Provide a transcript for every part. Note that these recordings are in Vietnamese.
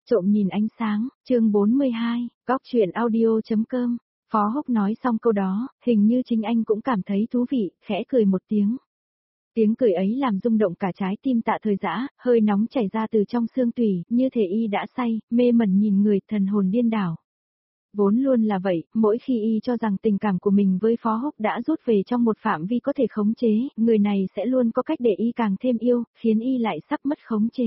Trộm nhìn ánh sáng, chương 42, góc truyện audio.com. Phó Húc nói xong câu đó, hình như chính anh cũng cảm thấy thú vị, khẽ cười một tiếng. Tiếng cười ấy làm rung động cả trái tim Tạ Thời Dã, hơi nóng chảy ra từ trong xương tủy, như thể y đã say, mê mẩn nhìn người, thần hồn điên đảo. Vốn luôn là vậy, mỗi khi y cho rằng tình cảm của mình với Phó Húc đã rút về trong một phạm vi có thể khống chế, người này sẽ luôn có cách để y càng thêm yêu, khiến y lại sắp mất khống chế.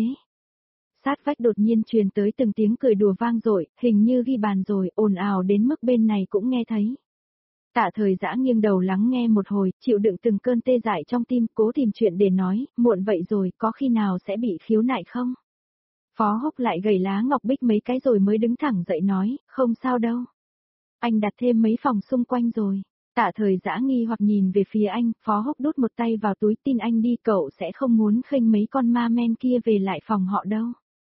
Sát vách đột nhiên truyền tới từng tiếng cười đùa vang dội, hình như ghi bàn rồi, ồn ào đến mức bên này cũng nghe thấy. Tạ Thời Dã nghiêng đầu lắng nghe một hồi, chịu đựng từng cơn tê dại trong tim, cố tìm chuyện để nói, muộn vậy rồi, có khi nào sẽ bị khiếu nại không? Phó Húc lại gầy lá ngọc bích mấy cái rồi mới đứng thẳng dậy nói, không sao đâu. Anh đặt thêm mấy phòng xung quanh rồi. Tạ Thời Dã nghi hoặc nhìn về phía anh, Phó Húc đút một tay vào túi, tin anh đi, cậu sẽ không muốn khênh mấy con ma men kia về lại phòng họ đâu.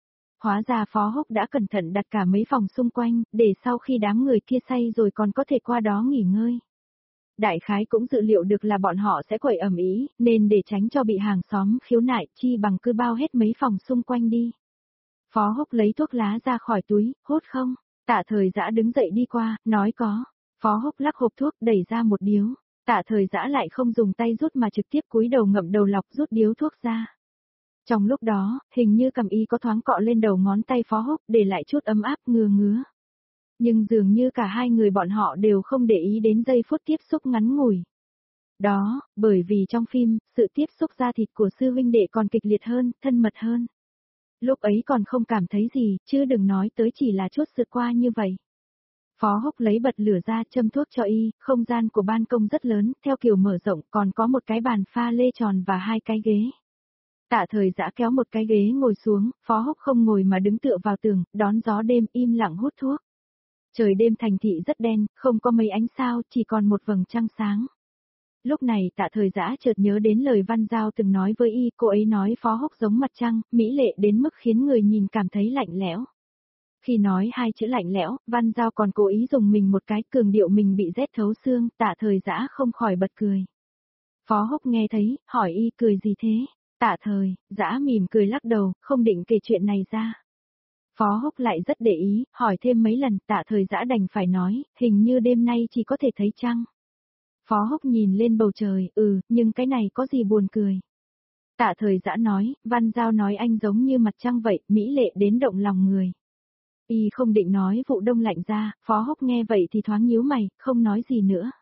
Hóa ra Phó Húc đã cẩn thận đặt cả mấy phòng xung quanh, để sau khi đám người kia say rồi còn có thể qua đó nghỉ ngơi. Đại khái cũng dự liệu được là bọn họ sẽ quậy ầm ĩ, nên để tránh cho bị hàng xóm khiếu nại, chi bằng cứ bao hết mấy phòng xung quanh đi. Phó Húc lấy thuốc lá ra khỏi túi, hốt không? Tạ Thời Dã đứng dậy đi qua, nói có. Phó Húc lắc hộp thuốc, đẩy ra một điếu. Tạ Thời Dã lại không dùng tay rút mà trực tiếp cúi đầu ngậm đầu lọc rút điếu thuốc ra. Trong lúc đó, hình như cầm y có thoáng cọ lên đầu ngón tay Phó Húc, để lại chút ấm áp ngứa ngứa. Nhưng dường như cả hai người bọn họ đều không để ý đến giây phút tiếp xúc ngắn ngủi. Đó, bởi vì trong phim, sự tiếp xúc da thịt của sư huynh đệ còn kịch liệt hơn, thân mật hơn. Lúc ấy còn không cảm thấy gì, chứ đừng nói tới chỉ là chút sượt qua như vậy. Phó Húc lấy bật lửa ra châm thuốc cho y, không gian của ban công rất lớn, theo kiểu mở rộng, còn có một cái bàn pha lê tròn và hai cái ghế. Tạ Thời Dã kéo một cái ghế ngồi xuống, Phó Húc không ngồi mà đứng tựa vào tường, đón gió đêm im lặng hút thuốc. Trời đêm thành thị rất đen, không có mấy ánh sao, chỉ còn một vầng trăng sáng. Lúc này Tạ Thời Dã chợt nhớ đến lời Văn Giao từng nói với y, cô ấy nói Phó Húc giống mặt trăng, mỹ lệ đến mức khiến người nhìn cảm thấy lạnh lẽo. Khi nói hai chữ lạnh lẽo, Văn Giao còn cố ý dùng mình một cái, cường điệu mình bị rét thấu xương, Tạ Thời Dã không khỏi bật cười. Phó Húc nghe thấy, hỏi y cười gì thế? Tạ Thời Dã mỉm cười lắc đầu, không định kể chuyện này ra. Phó Húc lại rất để ý, hỏi thêm mấy lần, Tạ Thời Dã đành phải nói, hình như đêm nay chỉ có thể thấy trăng. Phó Húc nhìn lên bầu trời, nhưng cái này có gì buồn cười. Tạ Thời Dã nói, Văn Giao nói anh giống như mặt trăng vậy, mỹ lệ đến động lòng người. Y không định nói vụ đông lạnh ra, Phó Húc nghe vậy thì thoáng nhíu mày, không nói gì nữa.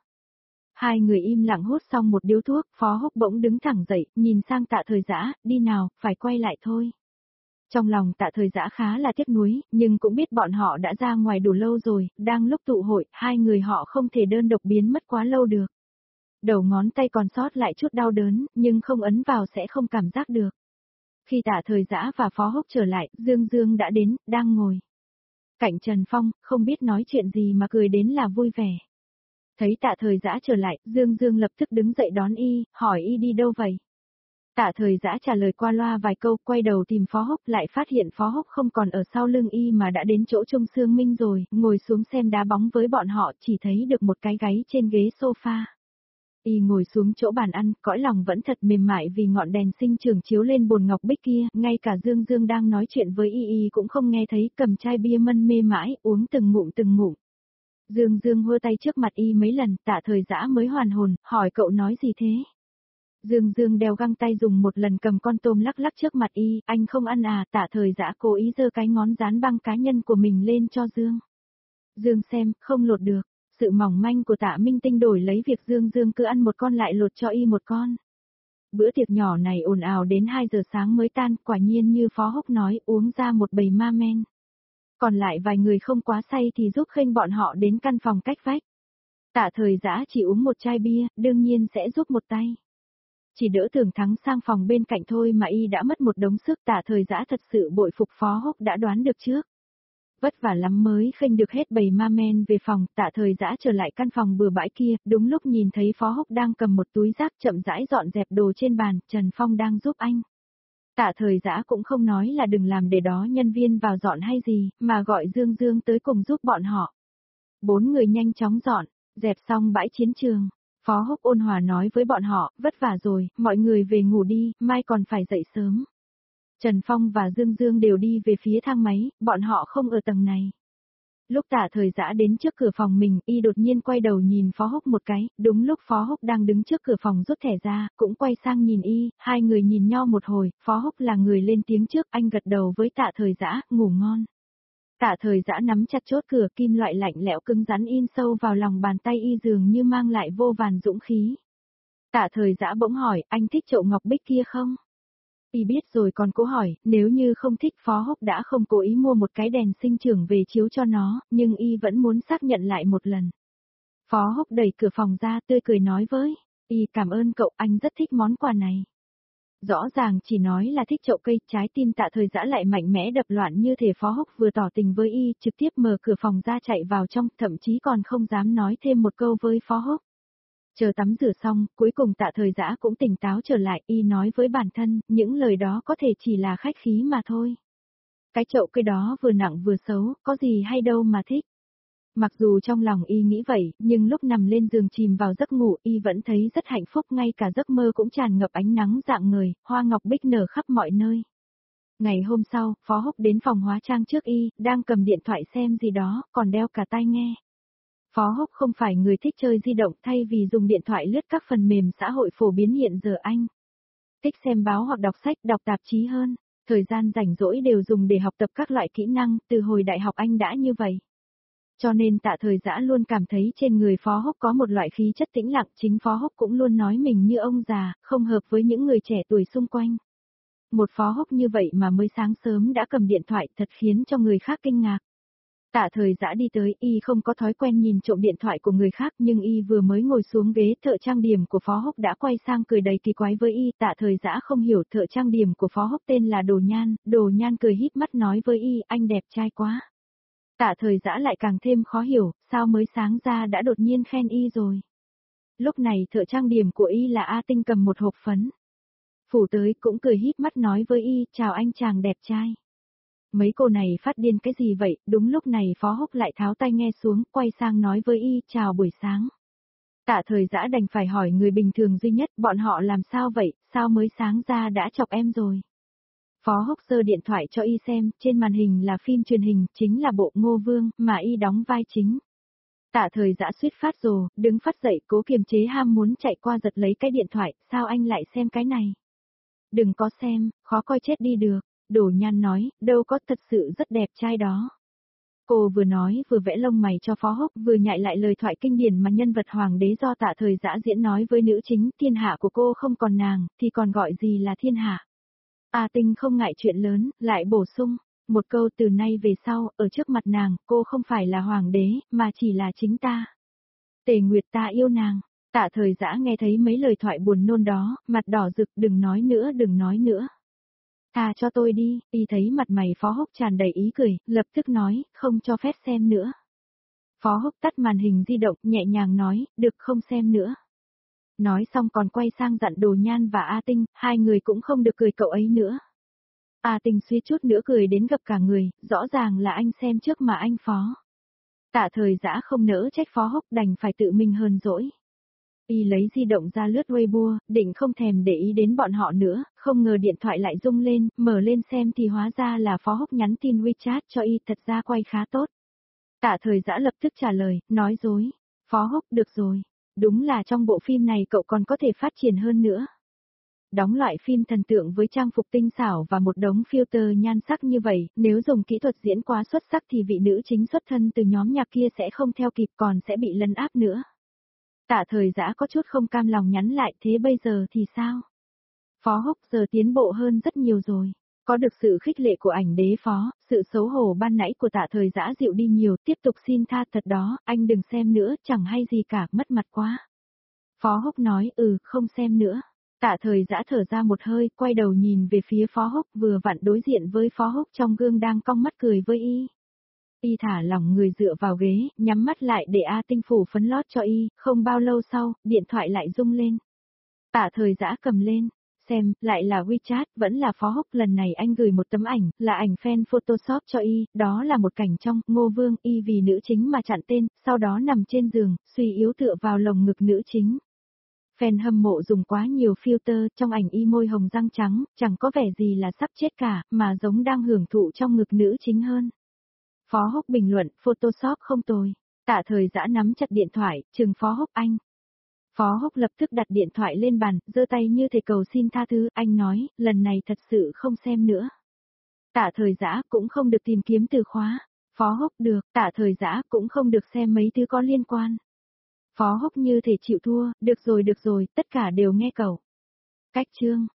Hai người im lặng hút xong một điếu thuốc, Phó Húc bỗng đứng thẳng dậy, nhìn sang Tạ Thời Dã, đi nào, phải quay lại thôi. Trong lòng Tạ Thời Dã khá là tiếc nuối, nhưng cũng biết bọn họ đã ra ngoài đủ lâu rồi, đang lúc tụ hội, hai người họ không thể đơn độc biến mất quá lâu được. Đầu ngón tay còn sót lại chút đau đớn, nhưng không ấn vào sẽ không cảm giác được. Khi Tạ Thời Dã và Phó Húc trở lại, Dương Dương đã đến, đang ngồi cạnh Trần Phong, không biết nói chuyện gì mà cười đến là vui vẻ. Thấy Tạ Thời Dã trở lại, Dương Dương lập tức đứng dậy đón y, hỏi y đi đâu vậy? Tạ Thời Dã trả lời qua loa vài câu, quay đầu tìm Phó Húc, lại phát hiện Phó Húc không còn ở sau lưng y mà đã đến chỗ Trung Sương Minh rồi, ngồi xuống xem đá bóng với bọn họ, chỉ thấy được một cái gáy trên ghế sofa. Y ngồi xuống chỗ bàn ăn, cõi lòng vẫn thật mềm mại vì ngọn đèn sinh trường chiếu lên bồn ngọc bích kia, ngay cả Dương Dương đang nói chuyện với y cũng không nghe thấy, cầm chai bia mân mê mãi, uống từng ngụm từng ngụm. Dương Dương hơ tay trước mặt y mấy lần, Tạ Thời Dã mới hoàn hồn, hỏi cậu nói gì thế? Dương Dương đeo găng tay dùng một lần cầm con tôm lắc lắc trước mặt y, anh không ăn à? Tạ Thời Dã cố ý giơ cái ngón dán băng cá nhân của mình lên cho Dương. Dương xem, không lột được. Sự mỏng manh của Tạ Minh Tinh đổi lấy việc Dương Dương cứ ăn một con lại lột cho y một con. Bữa tiệc nhỏ này ồn ào đến 2 giờ sáng mới tan, quả nhiên như Phó Húc nói, uống ra một bầy ma men. Còn lại vài người không quá say thì giúp khênh bọn họ đến căn phòng cách vách. Tạ Thời Dã chỉ uống một chai bia, đương nhiên sẽ giúp một tay. Chỉ đỡ Thường Thắng sang phòng bên cạnh thôi mà y đã mất một đống sức. Tạ Thời Dã thật sự bội phục Phó Húc đã đoán được trước. Vất vả lắm mới khênh được hết bầy ma men về phòng, Tạ Thời Dã trở lại căn phòng bừa bãi kia, đúng lúc nhìn thấy Phó Húc đang cầm một túi rác chậm rãi dọn dẹp đồ trên bàn, Trần Phong đang giúp anh. Tạ Thời Dã cũng không nói là đừng làm để đó nhân viên vào dọn hay gì, mà gọi Dương Dương tới cùng giúp bọn họ. 4 người nhanh chóng dọn, dẹp xong bãi chiến trường. Phó Húc ôn hòa nói với bọn họ, vất vả rồi, mọi người về ngủ đi, mai còn phải dậy sớm. Trần Phong và Dương Dương đều đi về phía thang máy, bọn họ không ở tầng này. Lúc Tạ Thời Dã đến trước cửa phòng mình, y đột nhiên quay đầu nhìn Phó Húc một cái, đúng lúc Phó Húc đang đứng trước cửa phòng rút thẻ ra, cũng quay sang nhìn y, hai người nhìn nhau một hồi, Phó Húc là người lên tiếng trước, anh gật đầu với Tạ Thời Dã, ngủ ngon. Tạ Thời Dã nắm chặt chốt cửa, kim loại lạnh lẽo cứng rắn in sâu vào lòng bàn tay y dường như mang lại vô vàn dũng khí. Tạ Thời Dã bỗng hỏi, anh thích chậu ngọc bích kia không? Y biết rồi còn cố hỏi, nếu như không thích Phó Húc đã không cố ý mua một cái đèn sinh trưởng về chiếu cho nó, nhưng y vẫn muốn xác nhận lại một lần. Phó Húc đẩy cửa phòng ra tươi cười nói với y, cảm ơn cậu, anh rất thích món quà này. Rõ ràng chỉ nói là thích chậu cây, trái tim Tạ Thời Dã lại mạnh mẽ đập loạn như thể Phó Húc vừa tỏ tình với y, trực tiếp mở cửa phòng ra chạy vào trong, thậm chí còn không dám nói thêm một câu với Phó Húc. Chờ tắm rửa xong, cuối cùng Tạ Thời Dã cũng tỉnh táo trở lại, y nói với bản thân, những lời đó có thể chỉ là khách khí mà thôi. Cái chậu cây đó vừa nặng vừa xấu, có gì hay đâu mà thích. Mặc dù trong lòng y nghĩ vậy, nhưng lúc nằm lên giường chìm vào giấc ngủ, y vẫn thấy rất hạnh phúc, ngay cả giấc mơ cũng tràn ngập ánh nắng rạng ngời, hoa ngọc bích nở khắp mọi nơi. Ngày hôm sau, Phó Húc đến phòng hóa trang trước y, đang cầm điện thoại xem gì đó, còn đeo cả tai nghe. Phó Húc không phải người thích chơi di động, thay vì dùng điện thoại lướt các phần mềm xã hội phổ biến hiện giờ anh thích xem báo hoặc đọc sách, đọc tạp chí hơn. Thời gian rảnh rỗi đều dùng để học tập các loại kỹ năng, từ hồi đại học anh đã như vậy. Cho nên Tạ Thời Dã luôn cảm thấy trên người Phó Húc có một loại khí chất tĩnh lặng, chính Phó Húc cũng luôn nói mình như ông già, không hợp với những người trẻ tuổi xung quanh. Một Phó Húc như vậy mà mới sáng sớm đã cầm điện thoại, thật khiến cho người khác kinh ngạc. Tạ Thời Dã đi tới, y không có thói quen nhìn trộm điện thoại của người khác, nhưng y vừa mới ngồi xuống ghế, thợ trang điểm của Phó Húc đã quay sang cười đầy kỳ quái với y. Tạ Thời Dã không hiểu, thợ trang điểm của Phó Húc tên là Đồ Nhan cười híp mắt nói với y, anh đẹp trai quá. Tạ Thời Dã lại càng thêm khó hiểu, sao mới sáng ra đã đột nhiên khen y rồi. Lúc này thợ trang điểm của y là A Tinh cầm một hộp phấn. Phủ tới cũng cười híp mắt nói với y, chào anh chàng đẹp trai. Mấy cô này phát điên cái gì vậy, đúng lúc này Phó Húc lại tháo tai nghe xuống, quay sang nói với y, chào buổi sáng. Tạ Thời Dã đành phải hỏi người bình thường duy nhất, bọn họ làm sao vậy, sao mới sáng ra đã chọc em rồi. Phó Húc giơ điện thoại cho y xem, trên màn hình là phim truyền hình, chính là bộ Ngô Vương, mà y đóng vai chính. Tạ Thời Dã suýt phát rồ, đứng phát dậy cố kiềm chế ham muốn chạy qua giật lấy cái điện thoại, sao anh lại xem cái này? Đừng có xem, khó coi chết đi được. Đồ Nhan nói, đâu có, thật sự rất đẹp trai đó. Cô vừa nói vừa vẽ lông mày cho Phó Húc, vừa nhại lại lời thoại kinh điển mà nhân vật hoàng đế do Tạ Thời Dã diễn nói với nữ chính, thiên hạ của cô không còn nàng, thì còn gọi gì là thiên hạ. A Tinh không ngại chuyện lớn, lại bổ sung, một câu từ nay về sau, ở trước mặt nàng, cô không phải là hoàng đế, mà chỉ là chính ta. Tề Nguyệt ta yêu nàng. Tạ Thời Dã nghe thấy mấy lời thoại buồn nôn đó, mặt đỏ rực, đừng nói nữa, đừng nói nữa. Tha cho tôi đi, y thấy mặt mày Phó Húc tràn đầy ý cười, lập tức nói, không cho phép xem nữa. Phó Húc tắt màn hình di động, nhẹ nhàng nói, được không xem nữa. Nói xong còn quay sang dặn Đồ Nhan và A Tinh, hai người cũng không được cười cậu ấy nữa. A Tinh suýt chút nữa cười đến gập cả người, rõ ràng là anh xem trước mà anh Phó. Tạ Thời Dã không nỡ trách Phó Húc, đành phải tự mình hờn dỗi. Y lấy di động ra lướt Weibo, định không thèm để ý đến bọn họ nữa, không ngờ điện thoại lại rung lên, mở lên xem thì hóa ra là Phó Húc nhắn tin WeChat cho y, thật ra quay khá tốt. Tạ Thời Dã lập tức trả lời, nói dối. Phó Húc, được rồi. Đúng là trong bộ phim này cậu còn có thể phát triển hơn nữa. Đóng loại phim thần tượng với trang phục tinh xảo và một đống filter nhan sắc như vậy, nếu dùng kỹ thuật diễn quá xuất sắc thì vị nữ chính xuất thân từ nhóm nhạc kia sẽ không theo kịp, còn sẽ bị lấn áp nữa. Tạ Thời Dã có chút không cam lòng nhắn lại, thế bây giờ thì sao? Phó Húc giờ tiến bộ hơn rất nhiều rồi. Có được sự khích lệ của ảnh đế Phó, sự xấu hổ ban nãy của Tạ Thời Dã dịu đi nhiều, tiếp tục xin tha thật đó, anh đừng xem nữa, chẳng hay gì cả, mất mặt quá. Phó Húc nói, không xem nữa. Tạ Thời Dã thở ra một hơi, quay đầu nhìn về phía Phó Húc, vừa vặn đối diện với Phó Húc trong gương đang cong mắt cười với y. Y thả lỏng người dựa vào ghế, nhắm mắt lại để A Tinh phủ phấn lót cho y, không bao lâu sau, điện thoại lại rung lên. Tạ Thời Dã cầm lên, xem, lại là WeChat, vẫn là Phó Húc, lần này anh gửi một tấm ảnh, là ảnh fan Photoshop cho y, đó là một cảnh trong Ngô Vương, y vì nữ chính mà chặn tên, sau đó nằm trên giường, suy yếu tựa vào lồng ngực nữ chính. Fan hâm mộ dùng quá nhiều filter, trong ảnh y môi hồng răng trắng, chẳng có vẻ gì là sắp chết cả, mà giống đang hưởng thụ trong ngực nữ chính hơn. Phó Húc bình luận, Photoshop không tồi. Tạ Thời Dã nắm chặt điện thoại, trừng Phó Húc anh. Phó Húc lập tức đặt điện thoại lên bàn, giơ tay như thể cầu xin tha thứ, anh nói, lần này thật sự không xem nữa. Tạ Thời Dã cũng không được tìm kiếm từ khóa. Phó Húc được, Tạ Thời Dã cũng không được xem mấy thứ có liên quan. Phó Húc như thể chịu thua, được rồi, tất cả đều nghe cậu. Cách chương.